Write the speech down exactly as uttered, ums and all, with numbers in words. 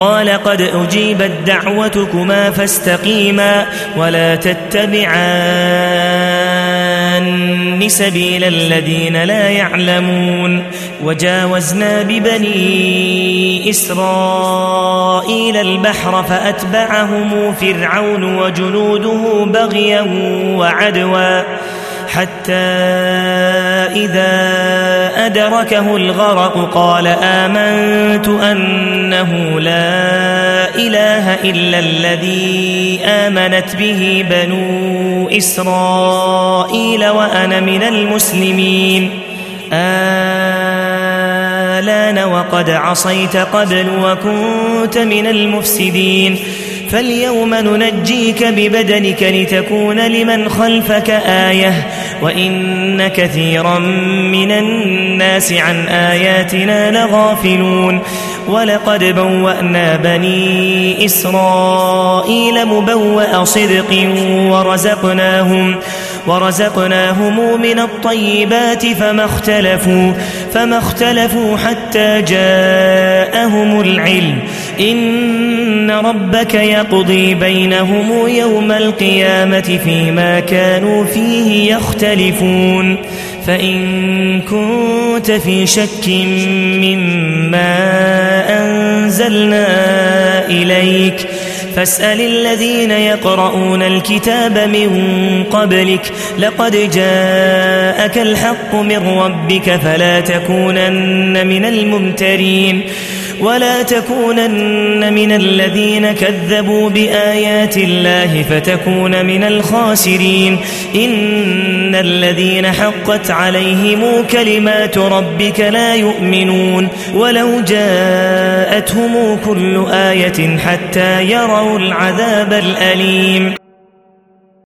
قال قد أجيبت دعوتكما فاستقيما ولا تتبعان سبيل الذين لا يعلمون. وجاوزنا ببني إسرائيل البحر فأتبعهم فرعون وجنوده بغيا وعدوا حتى إذا أدركه الغرق قال آمنت أنه لا إله إلا الذي آمنت به بنو إسرائيل وأنا من المسلمين. آلان وقد عصيت قبل وكنت من المفسدين فاليوم ننجيك ببدنك لتكون لمن خلفك آية وإن كثيرا من الناس عن آياتنا لغافلون. ولقد بوأنا بني إسرائيل مبوأ صدق ورزقناهم ورزقناهم من الطيبات فما اختلفوا فما اختلفوا حتى جاءهم العلم إن ربك يقضي بينهم يوم القيامة فيما كانوا فيه يختلفون. فإن كنت في شك مما أنزلنا إليك فاسأل الذين يقرؤون الكتاب من قبلك لقد جاءك الحق من ربك فلا تكونن من الممترين ولا تكونن من الذين كذبوا بآيات الله فتكون من الخاسرين. إن الذين حقت عليهم كلمات ربك لا يؤمنون ولو جاءتهم كل آية حتى يروا العذاب الأليم.